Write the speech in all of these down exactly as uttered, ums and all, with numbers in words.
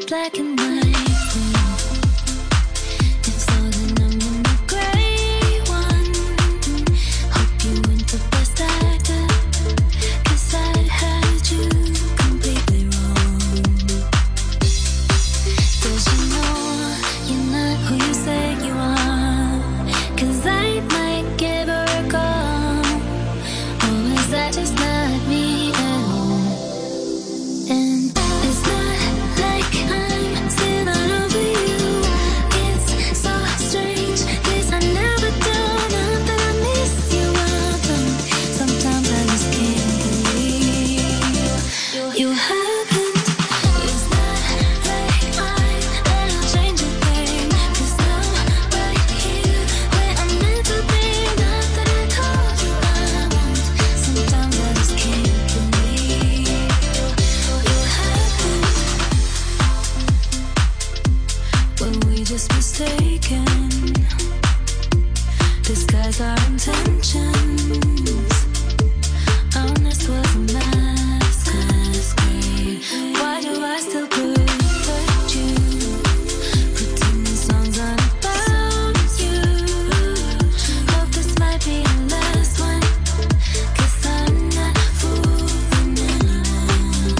black and white. It's all that I'm in the gray one. Hope you went the best I could, 'cause I had you completely wrong. Does you know you're not who you say you are? 'Cause I might give her a call. Or is that just not me? And it's not like I'm still not over you. It's so strange, 'cause I never do. Not that I miss you, I don't. Sometimes I just can't believe you happened. It's not like I'm gonna change a thing, 'cause I'm right here where I'm meant to be. Not that I told you I won't. Sometimes I just can't believe you happened. Were we just mistaken? Disguise our intentions. Honest was a masquerade. Why do I still protect you? Pretending songs aren't about you. Hope this might be the last one, 'cause I'm not fooling anyone.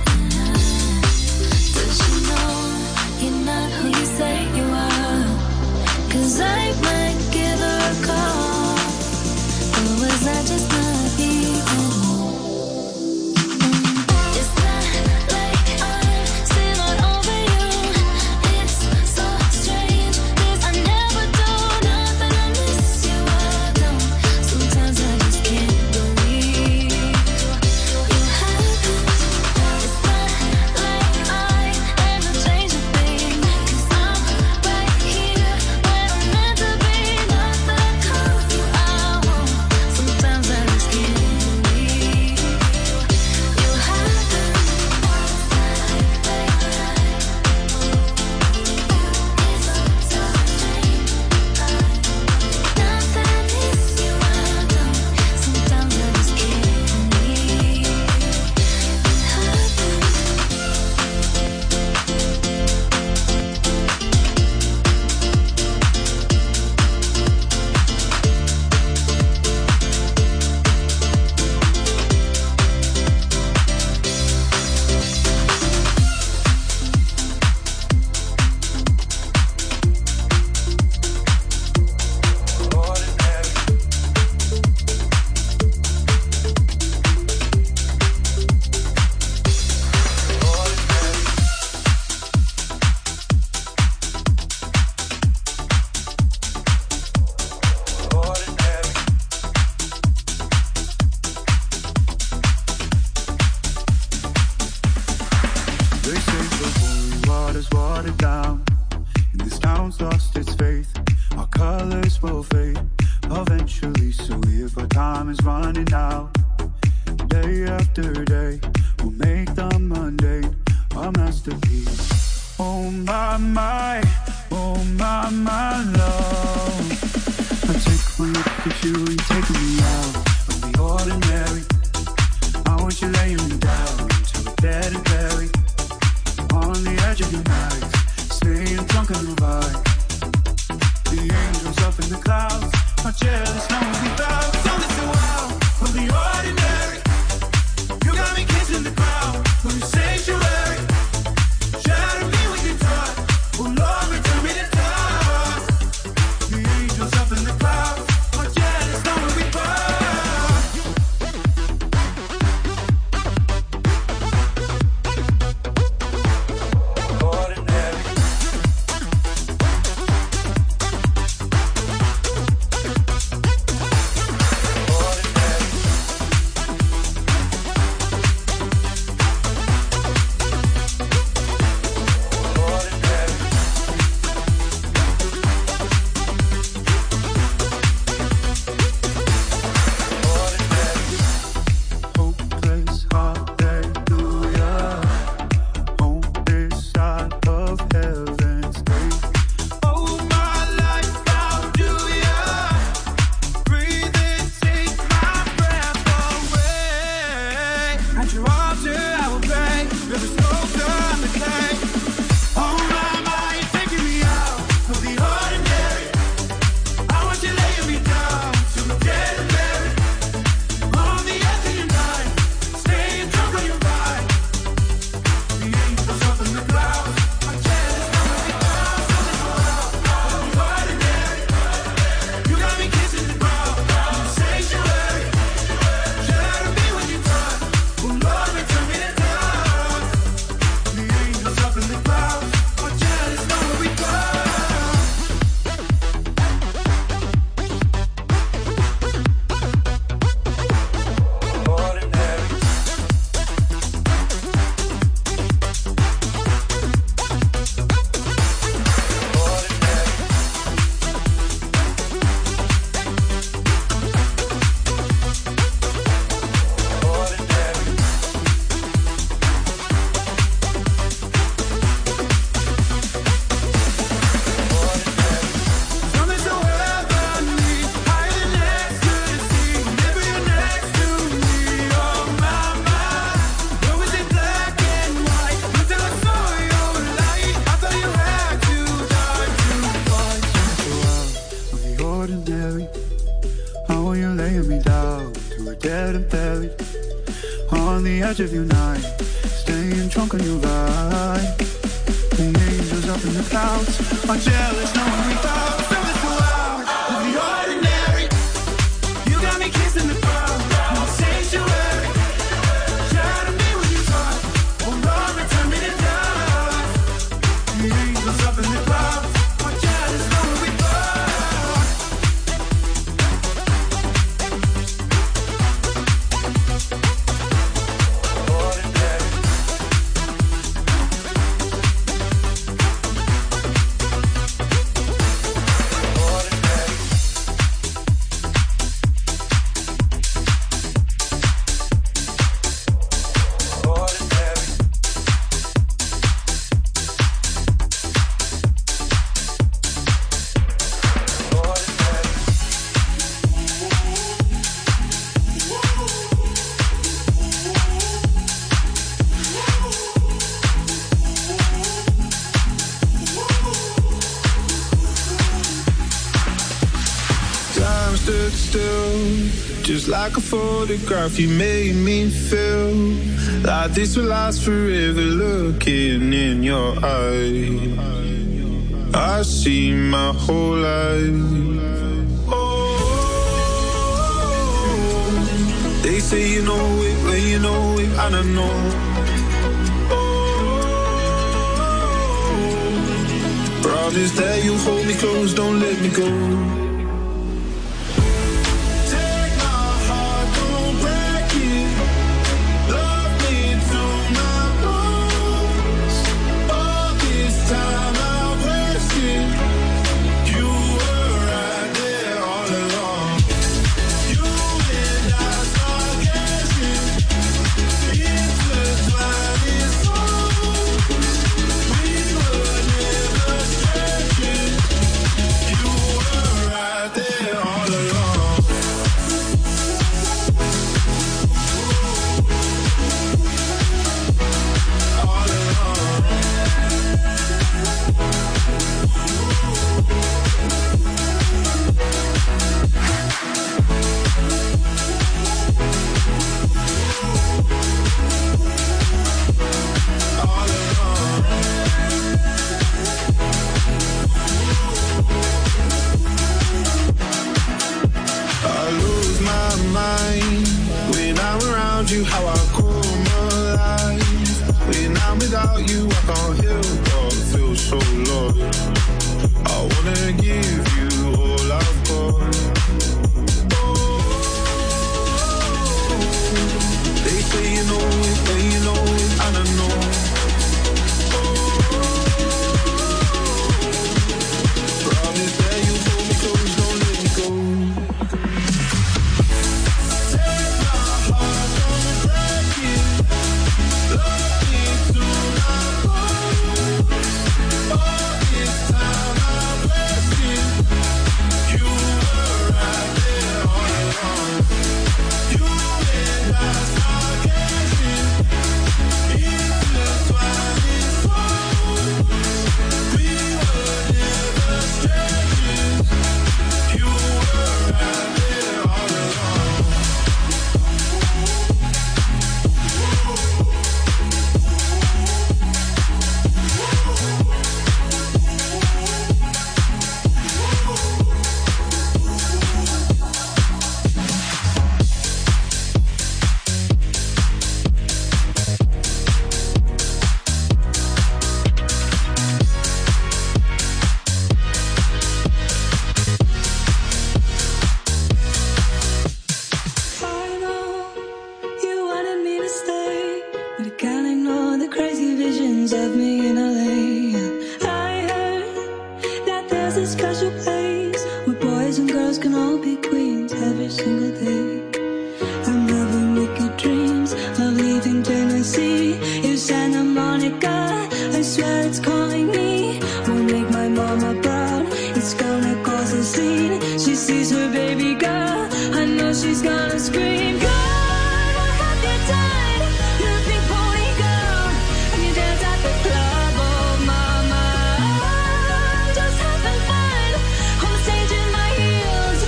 Does you know you're not who you say you are? 'Cause I might give her a call. Or was that just not me? It's not like I'm still not over you. It's so strange, 'cause I never do. Not that I miss you, I don't. Sometimes I just can't believe you happened. It's not like I ever change a thing, 'cause I'm right here where I'm meant to be. Not that I told you I won't. Sometimes I just can't believe you happened. It's so strange. Not that I miss you, I don't. Sometimes I just can't believe it happened. They say the holy water's watered down, and this town's lost its faith. Our colors will fade eventually, so if our time is running out, day after day, we'll make the mundane our masterpiece. Oh my, my, oh my, my love. I take one look at you and you're taking me out of the ordinary. I want you laying me down until we're dead and buried. On the edge of your night, staying drunk on the vibe. The angels up in the clouds are jealous, no one without. Don't listen wild from the ordinary. You got me kissing the ground from your sanctuary. Shadow me with your touch, oh Lord, return me to touch. The angels up in the clouds are jealous, no one without. edge of your night, staying drunk on your vibe. The angels up in the clouds are jealous knowing we thought something so out of the ordinary. You got me kissing the crowd in the sanctuary. Try to be what you thought, oh Lord, return me to dust. The angels up in the clouds are jealous knowing we just like a photograph, you made me feel like this will last forever. Looking in your eyes, I see my whole life. Oh, they say you know it when you know it, and I know. Oh, promise that you'll hold me close, don't let me go.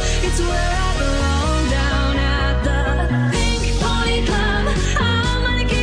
I wanna get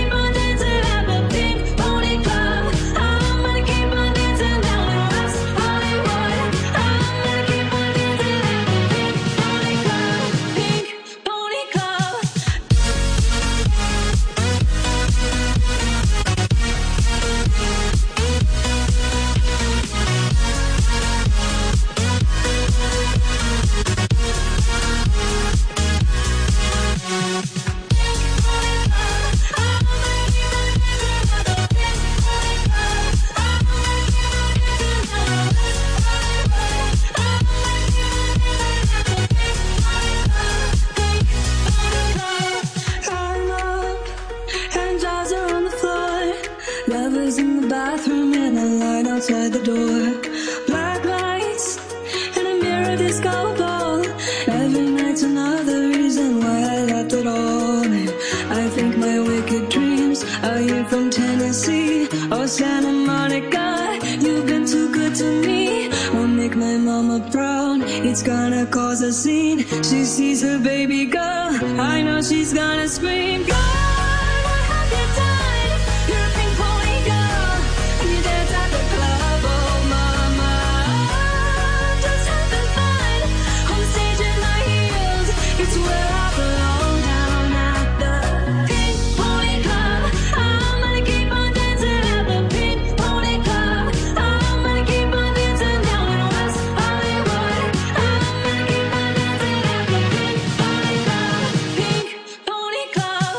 outside the door. Black lights and a mirror disco ball. Every night's another reason why I left it all. And I think my wicked dreams are you from Tennessee or Santa Monica. You've been too good to me. Won't make my mama proud. It's gonna cause a scene. She sees her baby girl. I know she's gonna scream. God, what have you done? You're a pink pony girl. And you dance at the club. Oh, mama, I'm just having fun. On stage in my heels. It's where I belong, down at the Pink Pony Club. I'm gonna keep on dancing at the Pink Pony Club. I'm gonna keep on dancing down in West Hollywood. I'm gonna keep on dancing at the Pink Pony Club. Pink Pony Club.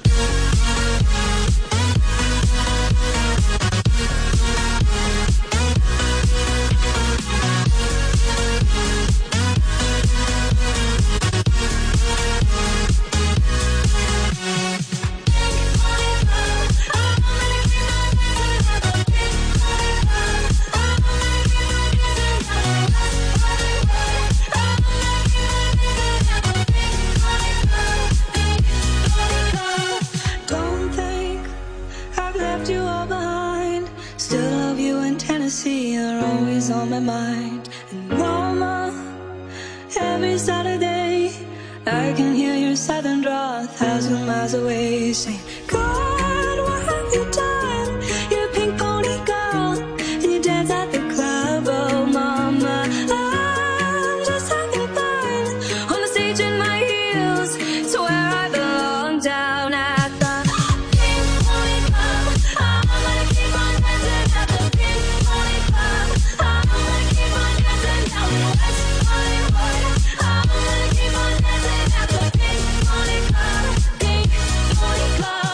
Don't think I've left you all behind. Still love you in Tennessee, you're always on my mind. And mama, every Saturday I can hear your southern draw a thousand miles away, saying, God, what have you done? You're a pink pony girl, and you dance at the club. Oh, mama, I'm just having fun. On the stage in my heels, it's where I belong, down at the Pink Pony Club. I'm gonna keep on dancing at the Pink Pony Club. I'm gonna keep on dancing down in West Hollywood. I'm gonna keep on dancing at the Pink Pony Club. Pink Pony Club.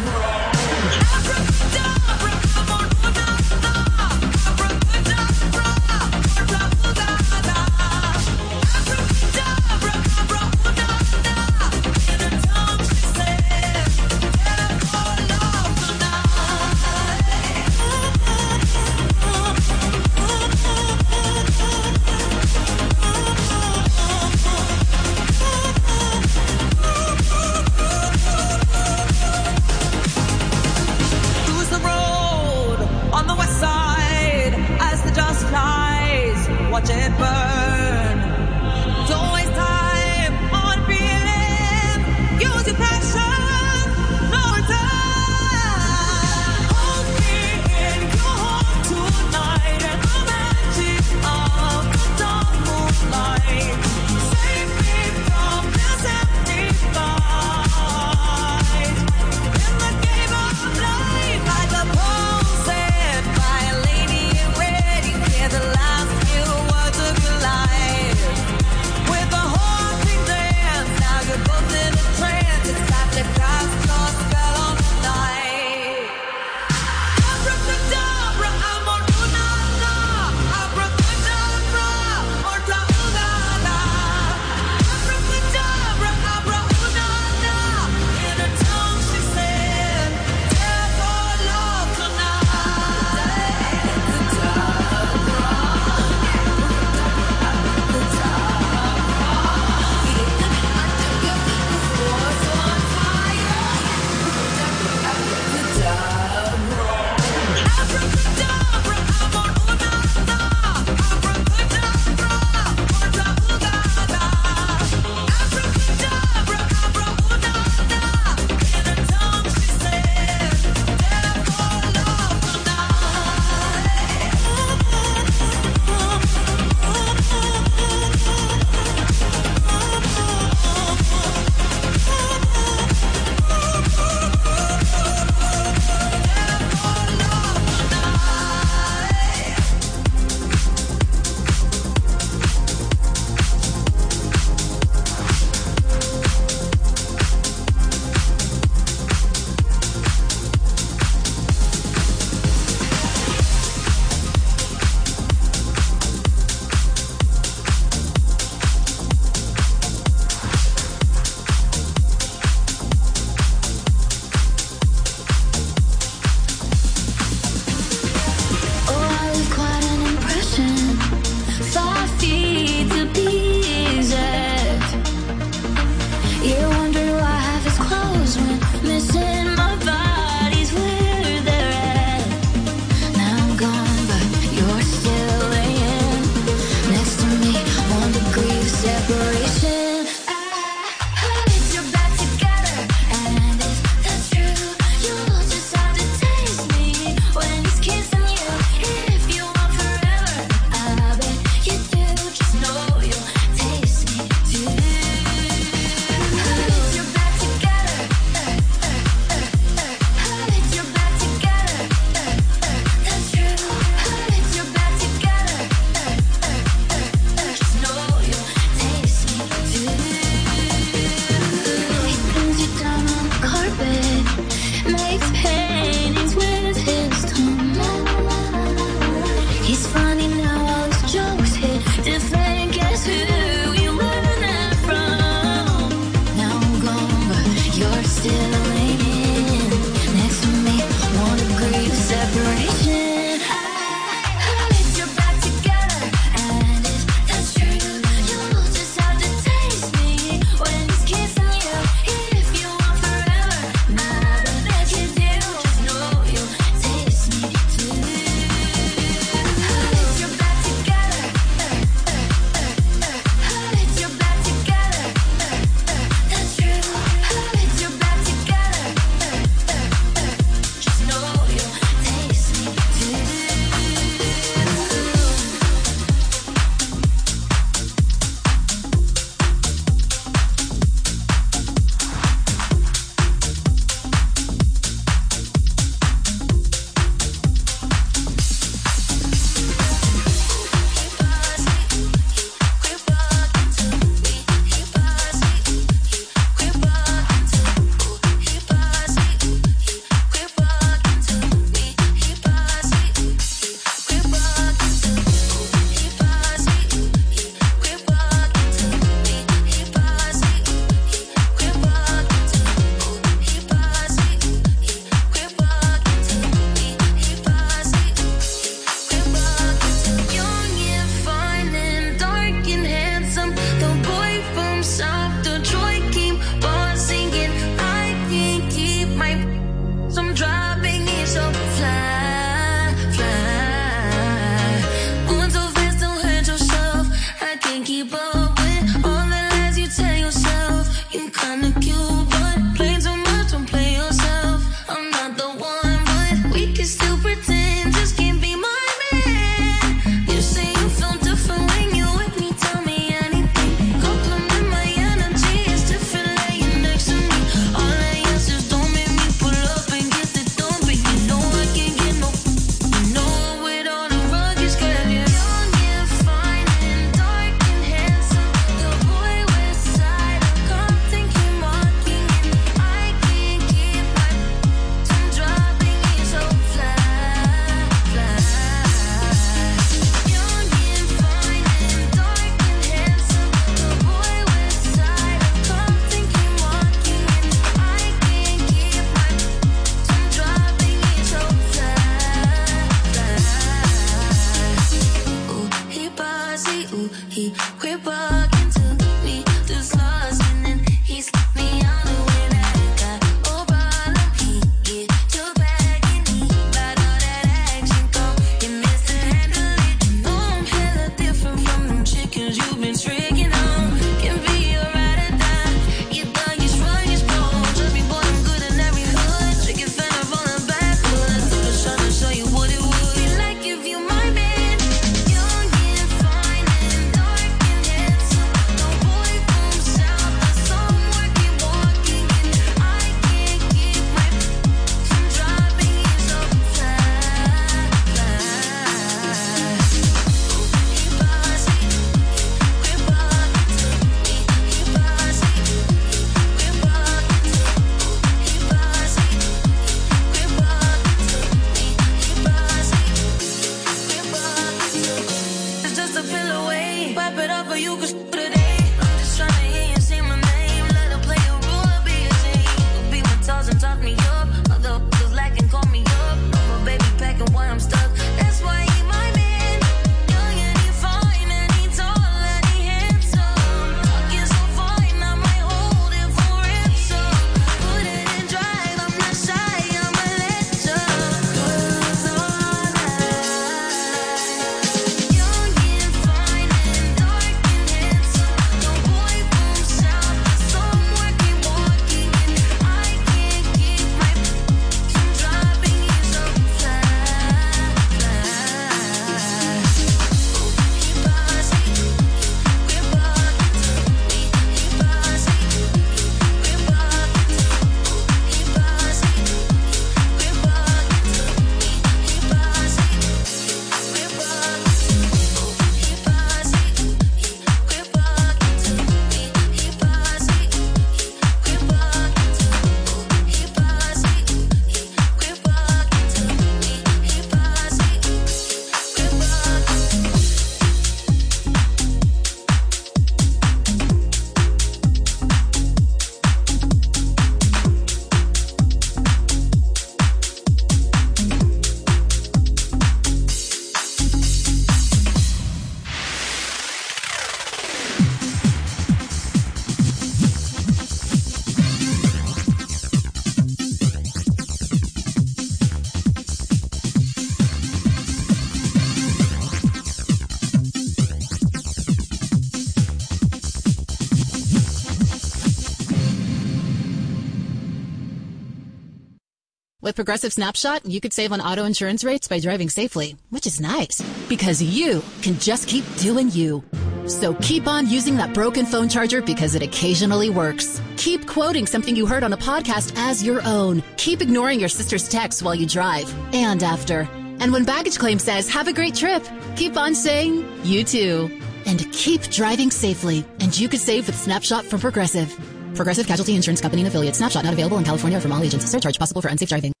With Progressive Snapshot, you could save on auto insurance rates by driving safely, which is nice because you can just keep doing you. So keep on using that broken phone charger because it occasionally works. Keep quoting something you heard on a podcast as your own. Keep ignoring your sister's texts while you drive and after. And when baggage claim says, have a great trip, keep on saying, you too. And keep driving safely. And you could save with Snapshot from Progressive. Progressive Casualty Insurance Company and Affiliates. Snapshot not available in California or from all agents. Surcharge possible for unsafe driving.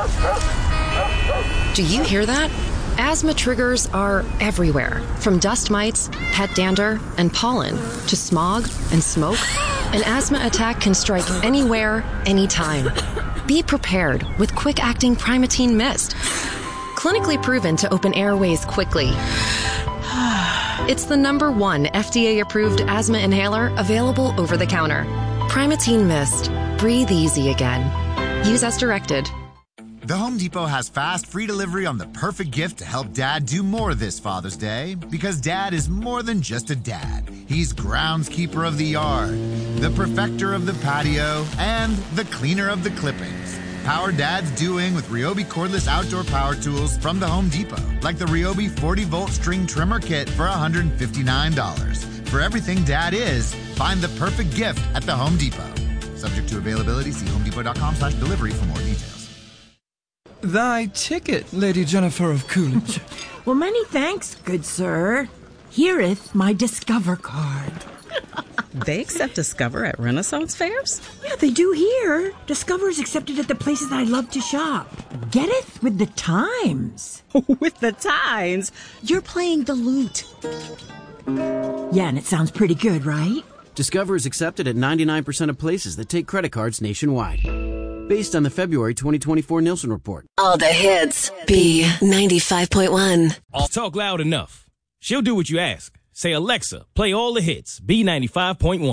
Do you hear that? Asthma triggers are everywhere, from dust mites, pet dander, and pollen, to smog and smoke. An asthma attack can strike anywhere, anytime. Be prepared with quick-acting Primatene Mist. Clinically proven to open airways quickly. It's the number one F D A-approved asthma inhaler available over the counter. Primatene Mist. Breathe easy again. Use as directed. The Home Depot has fast, free delivery on the perfect gift to help Dad do more this Father's Day. Because Dad is more than just a dad. He's groundskeeper of the yard, the perfecter of the patio, and the cleaner of the clippings. Power Dad's doing with Ryobi cordless outdoor power tools from the Home Depot. Like the Ryobi forty volt string trimmer kit for one hundred fifty-nine dollars. For everything Dad is, find the perfect gift at the Home Depot. Subject to availability, see homedepot.com slash delivery for more details. Thy ticket, Lady Jennifer of Coolidge. Well, many thanks, good sir. Hereeth my Discover card. They accept Discover at Renaissance fairs? Yeah, they do here. Discover is accepted at the places I love to shop. Getteth with the times. With the times? You're playing the lute. Yeah, and it sounds pretty good, right? Discover is accepted at ninety-nine percent of places that take credit cards nationwide. Based on the February twenty twenty-four Nielsen report. All the hits. B ninety-five point one. Talk loud enough. She'll do what you ask. Say, Alexa, play all the hits. B ninety-five point one.